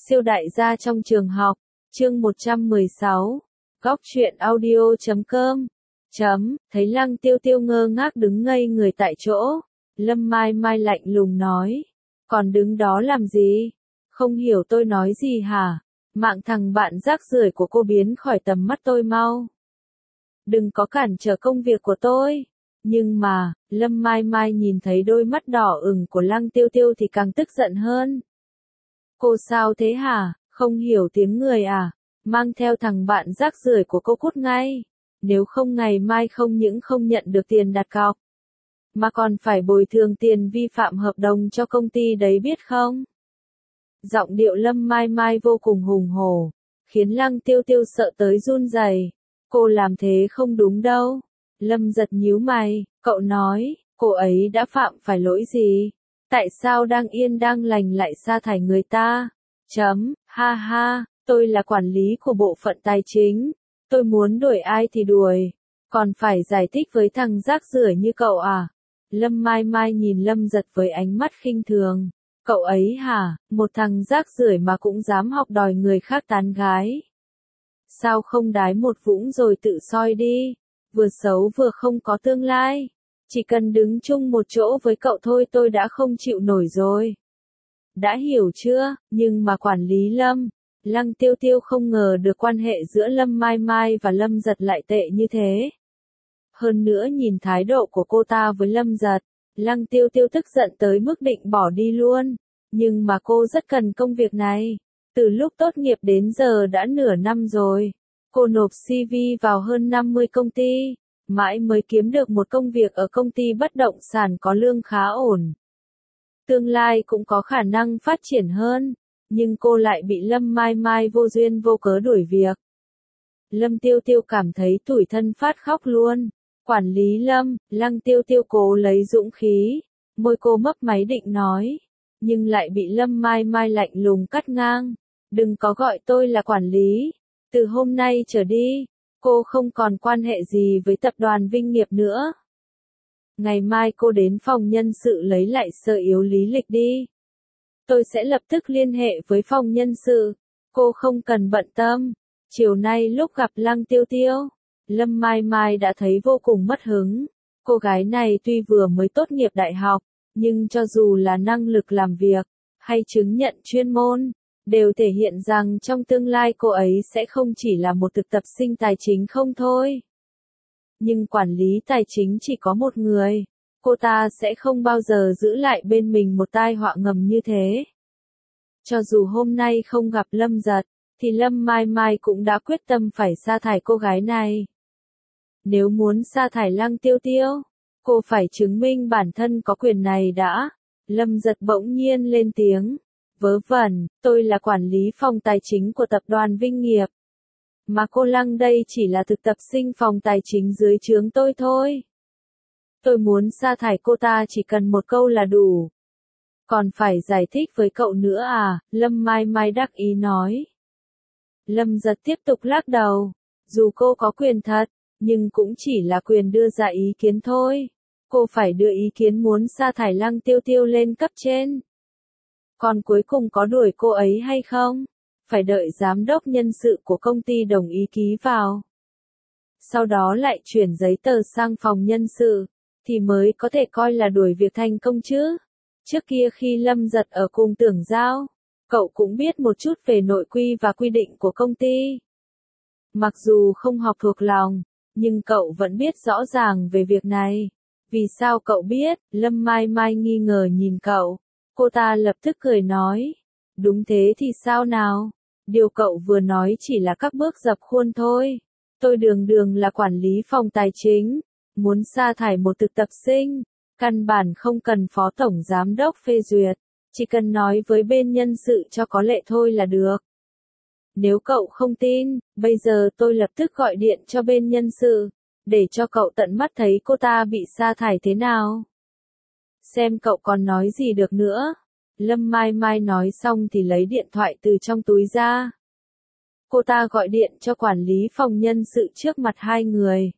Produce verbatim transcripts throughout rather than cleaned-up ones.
Siêu đại gia trong trường học, chương một trăm mười sáu, góc truyện audio chấm com, chấm, thấy Lăng Tiêu Tiêu ngơ ngác đứng ngây người tại chỗ, Lâm Mai Mai lạnh lùng nói, còn đứng đó làm gì? Không hiểu tôi nói gì hả? Mạng thằng bạn rác rưởi của cô biến khỏi tầm mắt tôi mau. Đừng có cản trở công việc của tôi. Nhưng mà, Lâm Mai Mai nhìn thấy đôi mắt đỏ ửng của Lăng Tiêu Tiêu thì càng tức giận hơn. Cô sao thế hả? Không hiểu tiếng người à? Mang theo thằng bạn rác rưởi của cô cút ngay. Nếu không ngày mai không những không nhận được tiền đặt cọc, mà còn phải bồi thường tiền vi phạm hợp đồng cho công ty đấy biết không? Giọng điệu Lâm Mai Mai vô cùng hùng hổ, khiến Lăng Tiêu Tiêu sợ tới run rẩy. Cô làm thế không đúng đâu. Lâm giật nhíu mày, cậu nói, cô ấy đã phạm phải lỗi gì? Tại sao đang yên đang lành lại sa thải người ta? Chấm, ha ha, tôi là quản lý của bộ phận tài chính. Tôi muốn đuổi ai thì đuổi. Còn phải giải thích với thằng rác rưởi như cậu à? Lâm Mai Mai nhìn Lâm giật với ánh mắt khinh thường. Cậu ấy hả, một thằng rác rưởi mà cũng dám học đòi người khác tán gái. Sao không đái một vũng rồi tự soi đi? Vừa xấu vừa không có tương lai. Chỉ cần đứng chung một chỗ với cậu thôi tôi đã không chịu nổi rồi. Đã hiểu chưa? Nhưng mà quản lý Lâm, Lăng Tiêu Tiêu không ngờ được quan hệ giữa Lâm Mai Mai và Lâm Giật lại tệ như thế. Hơn nữa nhìn thái độ của cô ta với Lâm Giật, Lăng Tiêu Tiêu tức giận tới mức định bỏ đi luôn. Nhưng mà cô rất cần công việc này. Từ lúc tốt nghiệp đến giờ đã nửa năm rồi. Cô nộp xê vê vào hơn năm mươi công ty, mãi mới kiếm được một công việc ở công ty bất động sản có lương khá ổn. Tương lai cũng có khả năng phát triển hơn, nhưng cô lại bị Lâm Mai Mai vô duyên vô cớ đuổi việc. Lâm Tiêu Tiêu cảm thấy tủi thân phát khóc luôn. Quản lý Lâm, Lăng Tiêu Tiêu cố lấy dũng khí, môi cô mấp máy định nói, nhưng lại bị Lâm Mai Mai lạnh lùng cắt ngang. Đừng có gọi tôi là quản lý. Từ hôm nay trở đi, cô không còn quan hệ gì với tập đoàn Vinh Nghiệp nữa. Ngày mai cô đến phòng nhân sự lấy lại sơ yếu lý lịch đi. Tôi sẽ lập tức liên hệ với phòng nhân sự. Cô không cần bận tâm. Chiều nay lúc gặp Lăng Tiêu Tiêu, Lâm Mai Mai đã thấy vô cùng mất hứng. Cô gái này tuy vừa mới tốt nghiệp đại học, nhưng cho dù là năng lực làm việc, hay chứng nhận chuyên môn, đều thể hiện rằng trong tương lai cô ấy sẽ không chỉ là một thực tập sinh tài chính không thôi. Nhưng quản lý tài chính chỉ có một người, cô ta sẽ không bao giờ giữ lại bên mình một tai họa ngầm như thế. Cho dù hôm nay không gặp Lâm Giật, thì Lâm Mai Mai cũng đã quyết tâm phải sa thải cô gái này. Nếu muốn sa thải Lăng Tiêu Tiêu, cô phải chứng minh bản thân có quyền này đã. Lâm Giật bỗng nhiên lên tiếng. Vớ vẩn, tôi là quản lý phòng tài chính của tập đoàn Vinh Nghiệp. Mà cô Lăng đây chỉ là thực tập sinh phòng tài chính dưới trướng tôi thôi. Tôi muốn sa thải cô ta chỉ cần một câu là đủ. Còn phải giải thích với cậu nữa à? Lâm Mai Mai đắc ý nói. Lâm Giật tiếp tục lắc đầu. Dù cô có quyền thật, nhưng cũng chỉ là quyền đưa ra ý kiến thôi. Cô phải đưa ý kiến muốn sa thải Lăng Tiêu Tiêu lên cấp trên. Còn cuối cùng có đuổi cô ấy hay không? Phải đợi giám đốc nhân sự của công ty đồng ý ký vào. Sau đó lại chuyển giấy tờ sang phòng nhân sự, thì mới có thể coi là đuổi việc thành công chứ. Trước kia khi Lâm Giật ở cùng Tưởng Giao, cậu cũng biết một chút về nội quy và quy định của công ty. Mặc dù không học thuộc lòng, nhưng cậu vẫn biết rõ ràng về việc này. Vì sao cậu biết? Lâm Mai Mai nghi ngờ nhìn cậu. Cô ta lập tức cười nói. Đúng thế thì sao nào? Điều cậu vừa nói chỉ là các bước dập khuôn thôi. Tôi đường đường là quản lý phòng tài chính. Muốn sa thải một thực tập sinh. Căn bản không cần phó tổng giám đốc phê duyệt. Chỉ cần nói với bên nhân sự cho có lệ thôi là được. Nếu cậu không tin, bây giờ tôi lập tức gọi điện cho bên nhân sự. Để cho cậu tận mắt thấy cô ta bị sa thải thế nào. Xem cậu còn nói gì được nữa. Lâm Mai Mai nói xong thì lấy điện thoại từ trong túi ra. Cô ta gọi điện cho quản lý phòng nhân sự trước mặt hai người.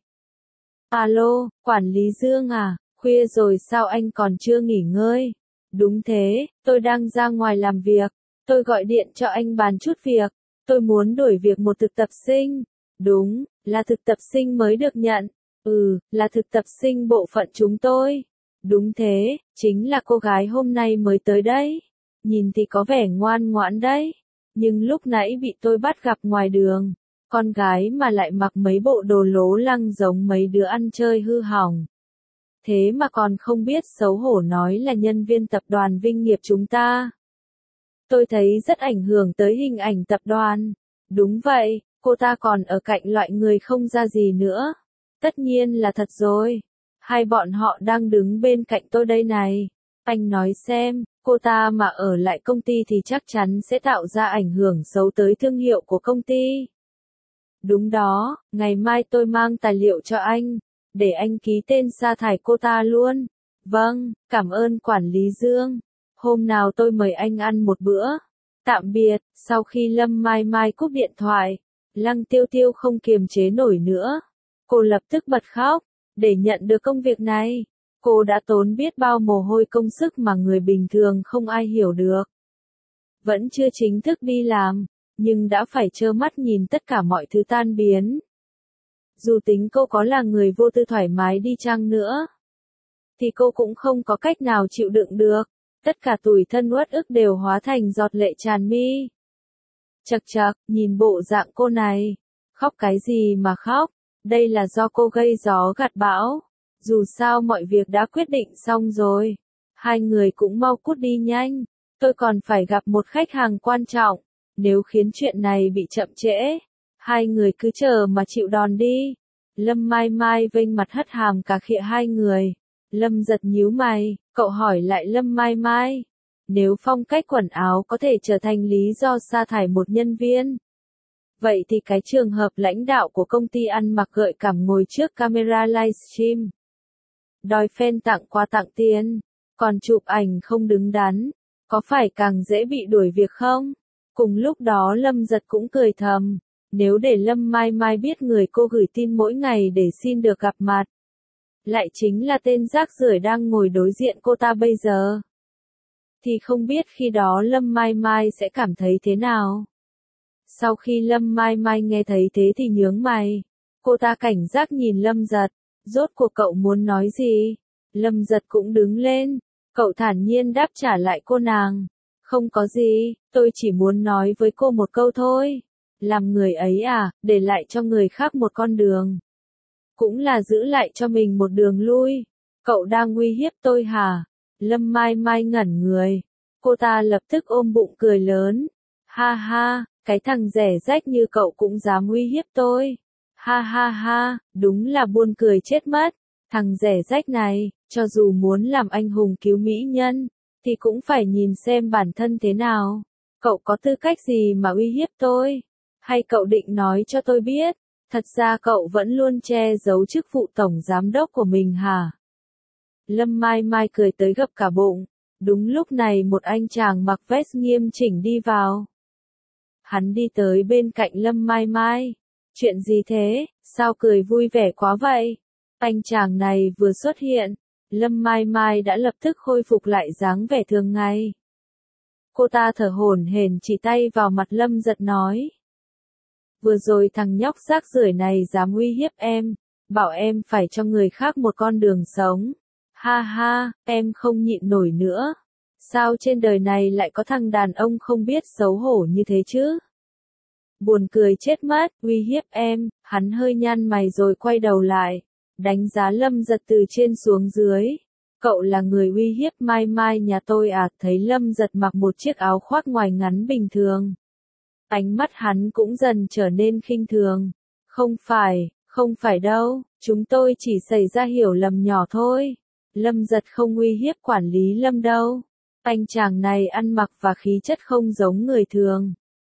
Alo, quản lý Dương à, khuya rồi sao anh còn chưa nghỉ ngơi? Đúng thế, tôi đang ra ngoài làm việc. Tôi gọi điện cho anh bàn chút việc. Tôi muốn đổi việc một thực tập sinh. Đúng, là thực tập sinh mới được nhận. Ừ, là thực tập sinh bộ phận chúng tôi. Đúng thế, chính là cô gái hôm nay mới tới đấy. Nhìn thì có vẻ ngoan ngoãn đấy. Nhưng lúc nãy bị tôi bắt gặp ngoài đường. Con gái mà lại mặc mấy bộ đồ lố lăng giống mấy đứa ăn chơi hư hỏng. Thế mà còn không biết xấu hổ nói là nhân viên tập đoàn Vinh Nghiệp chúng ta. Tôi thấy rất ảnh hưởng tới hình ảnh tập đoàn. Đúng vậy, cô ta còn ở cạnh loại người không ra gì nữa. Tất nhiên là thật rồi. Hai bọn họ đang đứng bên cạnh tôi đây này. Anh nói xem, cô ta mà ở lại công ty thì chắc chắn sẽ tạo ra ảnh hưởng xấu tới thương hiệu của công ty. Đúng đó, ngày mai tôi mang tài liệu cho anh, để anh ký tên sa thải cô ta luôn. Vâng, cảm ơn quản lý Dương. Hôm nào tôi mời anh ăn một bữa. Tạm biệt. Sau khi Lâm Mai Mai cúp điện thoại, Lăng Tiêu Tiêu không kiềm chế nổi nữa. Cô lập tức bật khóc. Để nhận được công việc này, cô đã tốn biết bao mồ hôi công sức mà người bình thường không ai hiểu được. Vẫn chưa chính thức đi làm, nhưng đã phải trơ mắt nhìn tất cả mọi thứ tan biến. Dù tính cô có là người vô tư thoải mái đi chăng nữa, thì cô cũng không có cách nào chịu đựng được. Tất cả tủi thân uất ức đều hóa thành giọt lệ tràn mi. Chậc chậc, nhìn bộ dạng cô này. Khóc cái gì mà khóc? Đây là do cô gây gió gặt bão. Dù sao mọi việc đã quyết định xong rồi. Hai người cũng mau cút đi nhanh. Tôi còn phải gặp một khách hàng quan trọng. Nếu khiến chuyện này bị chậm trễ, hai người cứ chờ mà chịu đòn đi. Lâm Mai Mai vênh mặt hất hàm cà khịa hai người. Lâm Giật nhíu mày, cậu hỏi lại Lâm Mai Mai. Nếu phong cách quần áo có thể trở thành lý do sa thải một nhân viên, vậy thì cái trường hợp lãnh đạo của công ty ăn mặc gợi cảm ngồi trước camera livestream, đòi fan tặng quà tặng tiền, còn chụp ảnh không đứng đắn, có phải càng dễ bị đuổi việc không? Cùng lúc đó Lâm Giật cũng cười thầm, nếu để Lâm Mai Mai biết người cô gửi tin mỗi ngày để xin được gặp mặt, lại chính là tên rác rưởi đang ngồi đối diện cô ta bây giờ, thì không biết khi đó Lâm Mai Mai sẽ cảm thấy thế nào. Sau khi Lâm Mai Mai nghe thấy thế thì nhướng mày. Cô ta cảnh giác nhìn Lâm Giật. Rốt cuộc cậu muốn nói gì? Lâm Giật cũng đứng lên. Cậu thản nhiên đáp trả lại cô nàng. Không có gì, tôi chỉ muốn nói với cô một câu thôi. Làm người ấy à, để lại cho người khác một con đường. Cũng là giữ lại cho mình một đường lui. Cậu đang uy hiếp tôi hả? Lâm Mai Mai ngẩn người. Cô ta lập tức ôm bụng cười lớn. Ha ha, cái thằng rẻ rách như cậu cũng dám uy hiếp tôi. Ha ha ha, đúng là buồn cười chết mất. Thằng rẻ rách này, cho dù muốn làm anh hùng cứu mỹ nhân, thì cũng phải nhìn xem bản thân thế nào. Cậu có tư cách gì mà uy hiếp tôi? Hay cậu định nói cho tôi biết, thật ra cậu vẫn luôn che giấu chức vụ tổng giám đốc của mình hả? Lâm Mai Mai cười tới gập cả bụng. Đúng lúc này một anh chàng mặc vest nghiêm chỉnh đi vào. Hắn đi tới bên cạnh Lâm Mai Mai. Chuyện gì thế, sao cười vui vẻ quá vậy? Anh chàng này vừa xuất hiện, Lâm Mai Mai đã lập tức khôi phục lại dáng vẻ thường ngày. Cô ta thở hổn hển chỉ tay vào mặt Lâm Giật nói. Vừa rồi thằng nhóc rác rưởi này dám uy hiếp em, bảo em phải cho người khác một con đường sống. Ha ha, em không nhịn nổi nữa. Sao trên đời này lại có thằng đàn ông không biết xấu hổ như thế chứ? Buồn cười chết mất, uy hiếp em, hắn hơi nhăn mày rồi quay đầu lại, đánh giá Lâm Giật từ trên xuống dưới. Cậu là người uy hiếp Mai Mai nhà tôi à? Thấy Lâm Giật mặc một chiếc áo khoác ngoài ngắn bình thường. Ánh mắt hắn cũng dần trở nên khinh thường. Không phải, không phải đâu, chúng tôi chỉ xảy ra hiểu lầm nhỏ thôi. Lâm Giật không uy hiếp quản lý Lâm đâu. Anh chàng này ăn mặc và khí chất không giống người thường.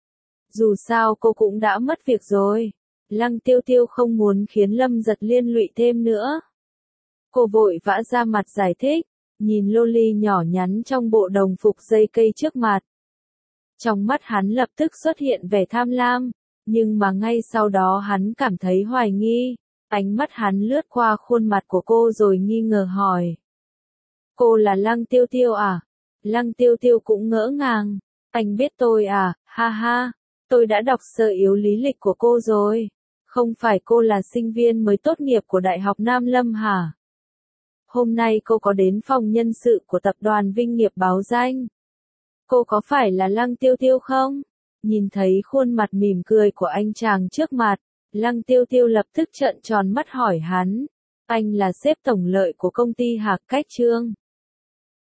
Dù sao cô cũng đã mất việc rồi. Lăng Tiêu Tiêu không muốn khiến Lâm Giật liên lụy thêm nữa. Cô vội vã ra mặt giải thích, nhìn loli nhỏ nhắn trong bộ đồng phục dây cây trước mặt. Trong mắt hắn lập tức xuất hiện vẻ tham lam, nhưng mà ngay sau đó hắn cảm thấy hoài nghi. Ánh mắt hắn lướt qua khuôn mặt của cô rồi nghi ngờ hỏi. Cô là Lăng Tiêu Tiêu à? Lăng Tiêu Tiêu cũng ngỡ ngàng. Anh biết tôi à, ha ha, tôi đã đọc sơ yếu lý lịch của cô rồi. Không phải cô là sinh viên mới tốt nghiệp của Đại học Nam Lâm hả? Hôm nay cô có đến phòng nhân sự của tập đoàn Vinh Nghiệp báo danh. Cô có phải là Lăng Tiêu Tiêu không? Nhìn thấy khuôn mặt mỉm cười của anh chàng trước mặt, Lăng Tiêu Tiêu lập tức trợn tròn mắt hỏi hắn. Anh là sếp tổng lợi của công ty Hạc Cách Trương.